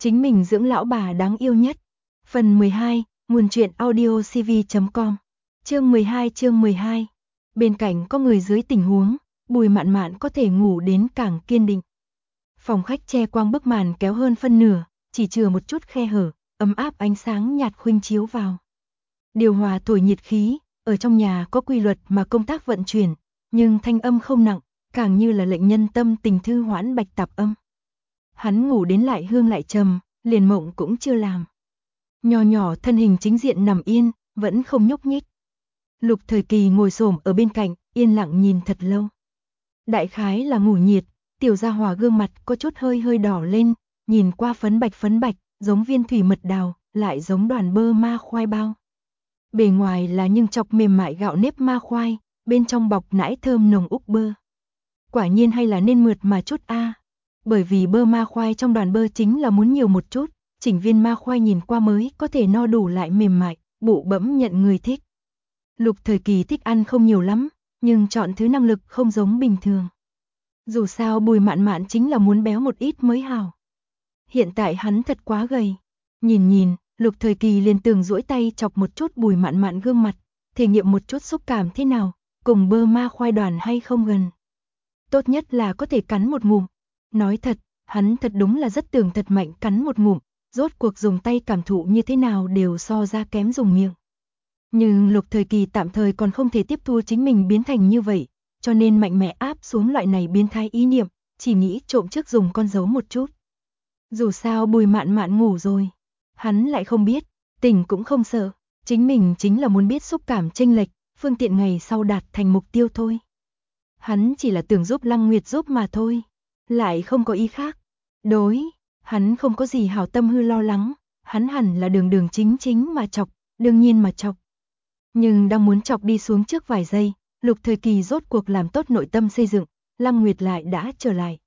Chính mình dưỡng lão bà đáng yêu nhất. Phần 12, nguồn truyện audiocv.com. Chương 12. Bên cạnh có người dưới tình huống, Bùi Mạn Mạn có thể ngủ đến càng kiên định. Phòng khách che quang bức màn kéo hơn phân nửa, chỉ chừa một chút khe hở, ấm áp ánh sáng nhạt khuynh chiếu vào. Điều hòa thổi nhiệt khí, ở trong nhà có quy luật mà công tác vận chuyển, nhưng thanh âm không nặng, càng như là lệnh nhân tâm tình thư hoãn bạch tạp âm. Hắn ngủ đến lại hương lại trầm, liền mộng cũng chưa làm. Nho nhỏ thân hình chính diện nằm yên, vẫn không nhúc nhích. Lục Thời Kỳ ngồi xổm ở bên cạnh, yên lặng nhìn thật lâu. Đại khái là ngủ nhiệt, tiểu gia hỏa gương mặt có chút hơi đỏ lên, nhìn qua phấn bạch, giống viên thủy mật đào, lại giống đoàn bơ ma khoai bao. Bề ngoài là nhưng chọc mềm mại gạo nếp ma khoai, bên trong bọc nãi thơm nồng úc bơ. Quả nhiên hay là nên mượt mà chút a. Bởi vì bơ ma khoai trong đoàn bơ chính là muốn nhiều một chút, chỉnh viên ma khoai nhìn qua mới có thể no đủ lại mềm mại, bụ bẫm nhận người thích. Lục Thời Kỳ thích ăn không nhiều lắm, nhưng chọn thứ năng lực không giống bình thường. Dù sao Bùi Mạn Mạn chính là muốn béo một ít mới hảo. Hiện tại hắn thật quá gầy. Nhìn, Lục Thời Kỳ liền tưởng duỗi tay chọc một chút Bùi Mạn Mạn gương mặt, thể nghiệm một chút xúc cảm thế nào, cùng bơ ma khoai đoàn hay không gần. Tốt nhất là có thể cắn một ngụm. Nói thật, hắn thật đúng là rất tưởng thật mạnh cắn một ngụm, rốt cuộc dùng tay cảm thụ như thế nào đều so ra kém dùng miệng. Nhưng Lục Thời Kỳ tạm thời còn không thể tiếp thu chính mình biến thành như vậy, cho nên mạnh mẽ áp xuống loại này biến thái ý niệm, chỉ nghĩ trộm trước dùng con dấu một chút. Dù sao Bùi Mạn Mạn ngủ rồi, hắn lại không biết, tỉnh cũng không sợ, chính mình chính là muốn biết xúc cảm chênh lệch, phương tiện ngày sau đạt thành mục tiêu thôi. Hắn chỉ là tưởng giúp Lăng Nguyệt giúp mà thôi, lại không có ý khác. Đối, hắn không có gì hảo tâm hư lo lắng, hắn hẳn là đường chính mà chọc, đương nhiên mà chọc. Nhưng đang muốn chọc đi xuống trước vài giây, Lục Thời Kỳ rốt cuộc làm tốt nội tâm xây dựng, Lăng Nguyệt lại đã trở lại.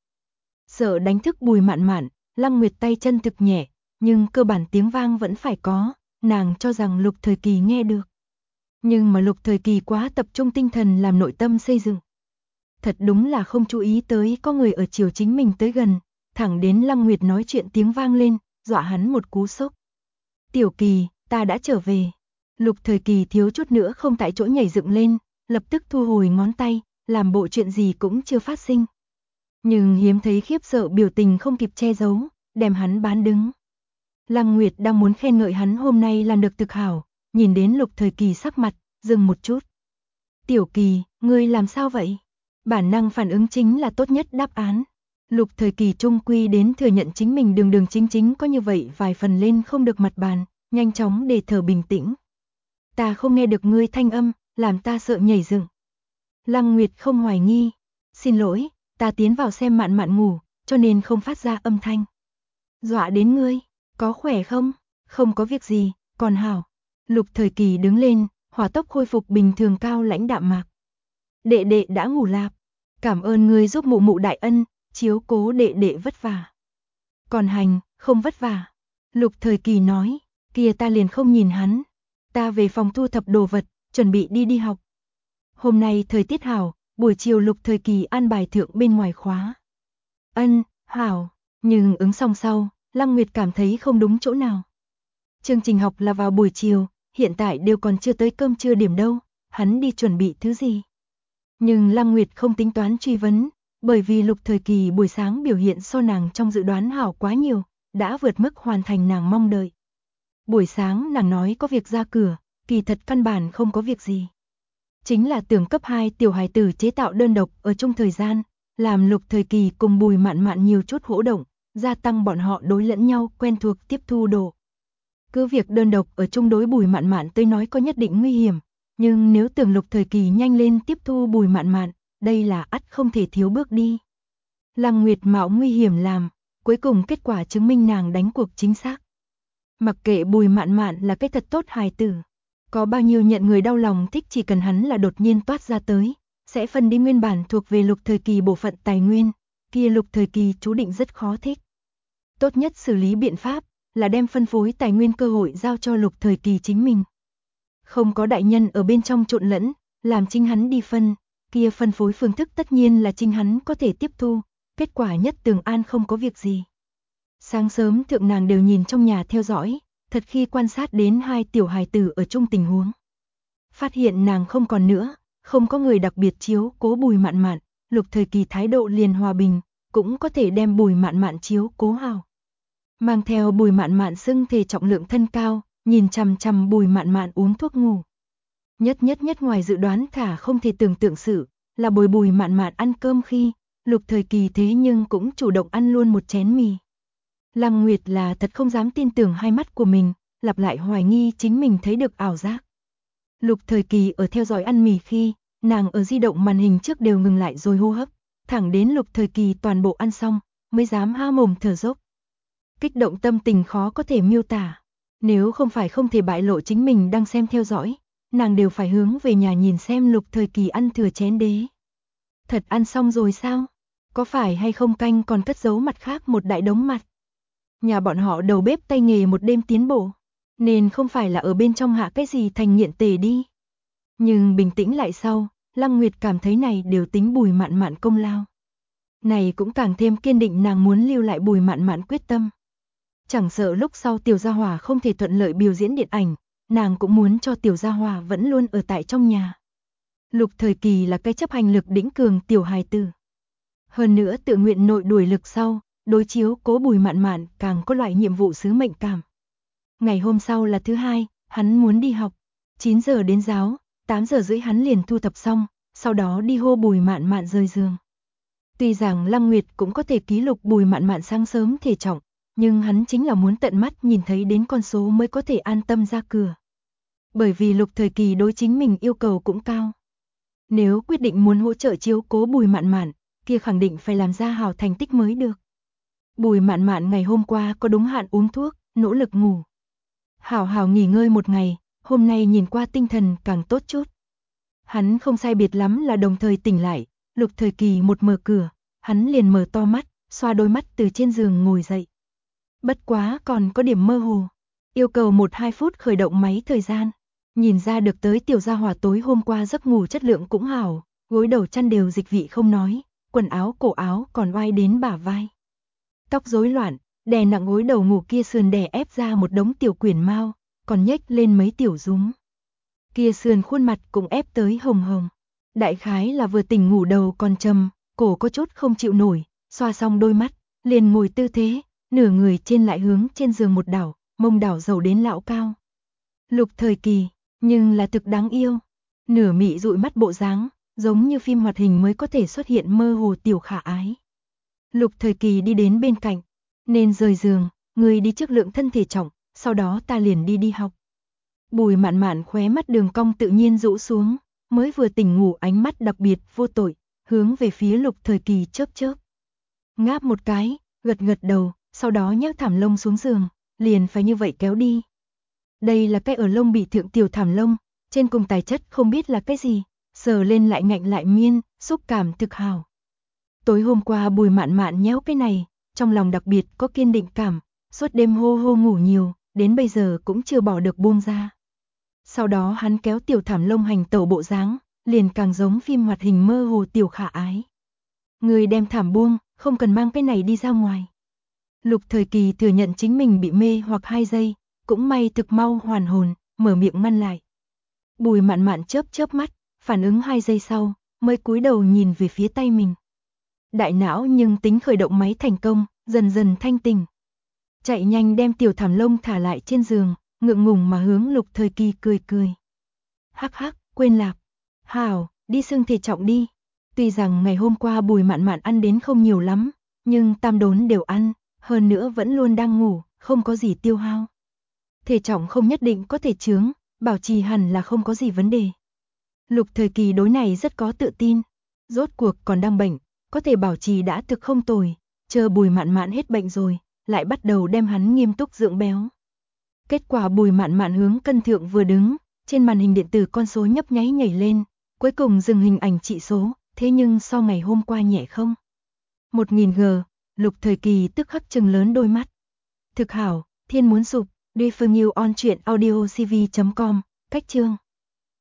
Sợ đánh thức Bùi Mạn Mạn, Lăng Nguyệt tay chân thực nhẹ, nhưng cơ bản tiếng vang vẫn phải có, nàng cho rằng Lục Thời Kỳ nghe được. Nhưng mà Lục Thời Kỳ quá tập trung tinh thần làm nội tâm xây dựng. Thật đúng là không chú ý tới có người ở chiều chính mình tới gần, thẳng đến Lăng Nguyệt nói chuyện tiếng vang lên, dọa hắn một cú sốc. Tiểu Kỳ, ta đã trở về. Lục Thời Kỳ thiếu chút nữa không tại chỗ nhảy dựng lên, lập tức thu hồi ngón tay, làm bộ chuyện gì cũng chưa phát sinh. Nhưng hiếm thấy khiếp sợ biểu tình không kịp che giấu, đem hắn bán đứng. Lăng Nguyệt đang muốn khen ngợi hắn hôm nay làm được thực hảo, nhìn đến Lục Thời Kỳ sắc mặt, dừng một chút. Tiểu Kỳ, ngươi làm sao vậy? Bản năng phản ứng chính là tốt nhất đáp án. Lục Thời Kỳ trung quy đến thừa nhận chính mình đường chính có như vậy vài phần lên không được mặt bàn, nhanh chóng để thở bình tĩnh. Ta không nghe được ngươi thanh âm, làm ta sợ nhảy dựng. Lăng Nguyệt không hoài nghi. Xin lỗi, ta tiến vào xem Mạn Mạn ngủ, cho nên không phát ra âm thanh. Dọa đến ngươi, có khỏe không? Không có việc gì, còn hảo. Lục Thời Kỳ đứng lên, hỏa tốc khôi phục bình thường cao lãnh đạm mạc. Đệ đệ đã ngủ lạp. Cảm ơn ngươi giúp mụ mụ đại ân, chiếu cố đệ đệ vất vả. Còn hành, không vất vả. Lục Thời Kỳ nói, kia ta liền không nhìn hắn. Ta về phòng thu thập đồ vật, chuẩn bị đi học. Hôm nay thời tiết hảo, buổi chiều Lục Thời Kỳ an bài thượng bên ngoài khóa. Ân, hảo, nhưng ứng xong sau, Lăng Nguyệt cảm thấy không đúng chỗ nào. Chương trình học là vào buổi chiều, hiện tại đều còn chưa tới cơm trưa điểm đâu, hắn đi chuẩn bị thứ gì. Nhưng Lăng Nguyệt không tính toán truy vấn, bởi vì Lục Thời Kỳ buổi sáng biểu hiện so nàng trong dự đoán hảo quá nhiều, đã vượt mức hoàn thành nàng mong đợi. Buổi sáng nàng nói có việc ra cửa, kỳ thật căn bản không có việc gì. Chính là tưởng cấp 2 tiểu hài tử chế tạo đơn độc ở trong thời gian, làm Lục Thời Kỳ cùng Bùi Mạn Mạn nhiều chút hỗ động, gia tăng bọn họ đối lẫn nhau quen thuộc tiếp thu độ. Cứ việc đơn độc ở chung đối Bùi Mạn Mạn tới nói có nhất định nguy hiểm, nhưng nếu tưởng Lục Thời Kỳ nhanh lên tiếp thu Bùi Mạn Mạn, đây là ắt không thể thiếu bước đi. Lăng Nguyệt mạo nguy hiểm làm, cuối cùng kết quả chứng minh nàng đánh cuộc chính xác. Mặc kệ Bùi Mạn Mạn là cái thật tốt hài tử, có bao nhiêu nhận người đau lòng thích chỉ cần hắn là đột nhiên toát ra tới, sẽ phân đi nguyên bản thuộc về Lục Thời Kỳ bộ phận tài nguyên, kia Lục Thời Kỳ chú định rất khó thích. Tốt nhất xử lý biện pháp là đem phân phối tài nguyên cơ hội giao cho Lục Thời Kỳ chính mình. Không có đại nhân ở bên trong trộn lẫn, làm chính hắn đi phân, kia phân phối phương thức tất nhiên là chính hắn có thể tiếp thu, kết quả nhất tường an không có việc gì. Sáng sớm thượng nàng đều nhìn trong nhà theo dõi, thật khi quan sát đến hai tiểu hài tử ở chung tình huống. Phát hiện nàng không còn nữa, không có người đặc biệt chiếu cố Bùi Mạn Mạn, Lục Thời Kỳ thái độ liền hòa bình, cũng có thể đem Bùi Mạn Mạn chiếu cố hảo. Mang theo Bùi Mạn Mạn xưng thể trọng lượng thân cao, nhìn chằm chằm Bùi Mạn Mạn uống thuốc ngủ. Nhất ngoài dự đoán thả không thể tưởng tượng sự, là Bùi Mạn Mạn ăn cơm khi, Lục Thời Kỳ thế nhưng cũng chủ động ăn luôn một chén mì. Lăng Nguyệt là thật không dám tin tưởng hai mắt của mình, lặp lại hoài nghi chính mình thấy được ảo giác. Lục Thời Kỳ ở theo dõi ăn mì khi, nàng ở di động màn hình trước đều ngừng lại rồi hô hấp, thẳng đến Lục Thời Kỳ toàn bộ ăn xong, mới dám há mồm thở dốc. Kích động tâm tình khó có thể miêu tả, nếu không phải không thể bại lộ chính mình đang xem theo dõi, nàng đều phải hướng về nhà nhìn xem Lục Thời Kỳ ăn thừa chén đế. Thật ăn xong rồi sao? Có phải hay không canh còn cất giấu mặt khác một đại đống mặt? Nhà bọn họ đầu bếp tay nghề một đêm tiến bộ, nên không phải là ở bên trong hạ cái gì thành nghiện tề đi. Nhưng bình tĩnh lại sau, Lăng Nguyệt cảm thấy này đều tính Bùi Mạn Mạn công lao. Này cũng càng thêm kiên định nàng muốn lưu lại Bùi Mạn Mạn quyết tâm. Chẳng sợ lúc sau Tiểu Gia Hòa không thể thuận lợi biểu diễn điện ảnh, nàng cũng muốn cho Tiểu Gia Hòa vẫn luôn ở tại trong nhà. Lục Thời Kỳ là cái chấp hành lực đỉnh cường tiểu hài tử. Hơn nữa tự nguyện nội đuổi lực sau, đối chiếu cố Bùi Mạn Mạn càng có loại nhiệm vụ sứ mệnh cảm. Ngày hôm sau là thứ hai, hắn muốn đi học. 9 giờ đến giáo, 8 giờ rưỡi hắn liền thu thập xong, sau đó đi hô Bùi Mạn Mạn rời giường. Tuy rằng Lăng Nguyệt cũng có thể ký lục Bùi Mạn Mạn sáng sớm thể trọng, nhưng hắn chính là muốn tận mắt nhìn thấy đến con số mới có thể an tâm ra cửa. Bởi vì Lục Thời Kỳ đối chính mình yêu cầu cũng cao. Nếu quyết định muốn hỗ trợ chiếu cố Bùi Mạn Mạn, kia khẳng định phải làm ra hảo thành tích mới được. Bùi Mạn Mạn ngày hôm qua có đúng hạn uống thuốc, nỗ lực ngủ. Hảo nghỉ ngơi một ngày, hôm nay nhìn qua tinh thần càng tốt chút. Hắn không sai biệt lắm là đồng thời tỉnh lại, Lục Thời Kỳ một mở cửa, hắn liền mở to mắt, xoa đôi mắt từ trên giường ngồi dậy. Bất quá còn có điểm mơ hồ, yêu cầu 1-2 phút khởi động máy thời gian. Nhìn ra được tới Tiểu Gia Hòa tối hôm qua giấc ngủ chất lượng cũng hảo, gối đầu chăn đều dịch vị không nói, quần áo cổ áo còn oai đến bả vai. Tóc rối loạn, đè nặng gối đầu ngủ kia sườn đè ép ra một đống tiểu quyển mao, còn nhếch lên mấy tiểu rúm. Kia sườn khuôn mặt cũng ép tới hồng hồng. Đại khái là vừa tỉnh ngủ đầu còn trầm, cổ có chút không chịu nổi, xoa xong đôi mắt, liền ngồi tư thế, nửa người trên lại hướng trên giường một đảo, mông đảo dầu đến lão cao. Lục Thời Kỳ, nhưng là thực đáng yêu. Nửa mị dụi mắt bộ dáng, giống như phim hoạt hình mới có thể xuất hiện mơ hồ tiểu khả ái. Lục Thời Kỳ đi đến bên cạnh, nên rời giường, người đi trước lượng thân thể trọng, sau đó ta liền đi học. Bùi Mạn Mạn khóe mắt đường cong tự nhiên rũ xuống, mới vừa tỉnh ngủ ánh mắt đặc biệt vô tội, hướng về phía Lục Thời Kỳ chớp chớp. Ngáp một cái, gật đầu, sau đó nhấc thảm lông xuống giường, liền phải như vậy kéo đi. Đây là cái ở lông bị thượng tiểu thảm lông, trên cùng tài chất không biết là cái gì, sờ lên lại ngạnh lại miên, xúc cảm thực hào. Tối hôm qua Bùi Mạn Mạn nhéo cái này, trong lòng đặc biệt có kiên định cảm, suốt đêm hô ngủ nhiều, đến bây giờ cũng chưa bỏ được buông ra. Sau đó hắn kéo tiểu thảm lông hành tẩu bộ dáng, liền càng giống phim hoạt hình mơ hồ tiểu khả ái. Người đem thảm buông, không cần mang cái này đi ra ngoài. Lục Thời Kỳ thừa nhận chính mình bị mê hoặc 2 giây, cũng may thực mau hoàn hồn, mở miệng ngăn lại. Bùi Mạn Mạn chớp mắt, phản ứng 2 giây sau, mới cúi đầu nhìn về phía tay mình. Đại não nhưng tính khởi động máy thành công, dần dần thanh tỉnh. Chạy nhanh đem tiểu thảm lông thả lại trên giường, ngượng ngùng mà hướng Lục Thời Kỳ cười. Hắc, quên lạc. Hảo, đi xưng thể trọng đi. Tuy rằng ngày hôm qua Bùi Mạn Mạn ăn đến không nhiều lắm, nhưng tam đốn đều ăn, hơn nữa vẫn luôn đang ngủ, không có gì tiêu hao. Thể trọng không nhất định có thể chướng, bảo trì hẳn là không có gì vấn đề. Lục Thời Kỳ đối này rất có tự tin, rốt cuộc còn đang bệnh, có thể bảo trì đã thực không tồi, chờ Bùi Mạn Mạn hết bệnh rồi, lại bắt đầu đem hắn nghiêm túc dưỡng béo. Kết quả Bùi Mạn Mạn hướng cân thượng vừa đứng, trên màn hình điện tử con số nhấp nháy nhảy lên, cuối cùng dừng hình ảnh trị số, thế nhưng so ngày hôm qua nhẹ không. 1000G, Lục Thời Kỳ tức khắc trừng lớn đôi mắt. Thực hảo, thiên muốn sụp, đi phương yêu on truyện audiocv.com, cách chương.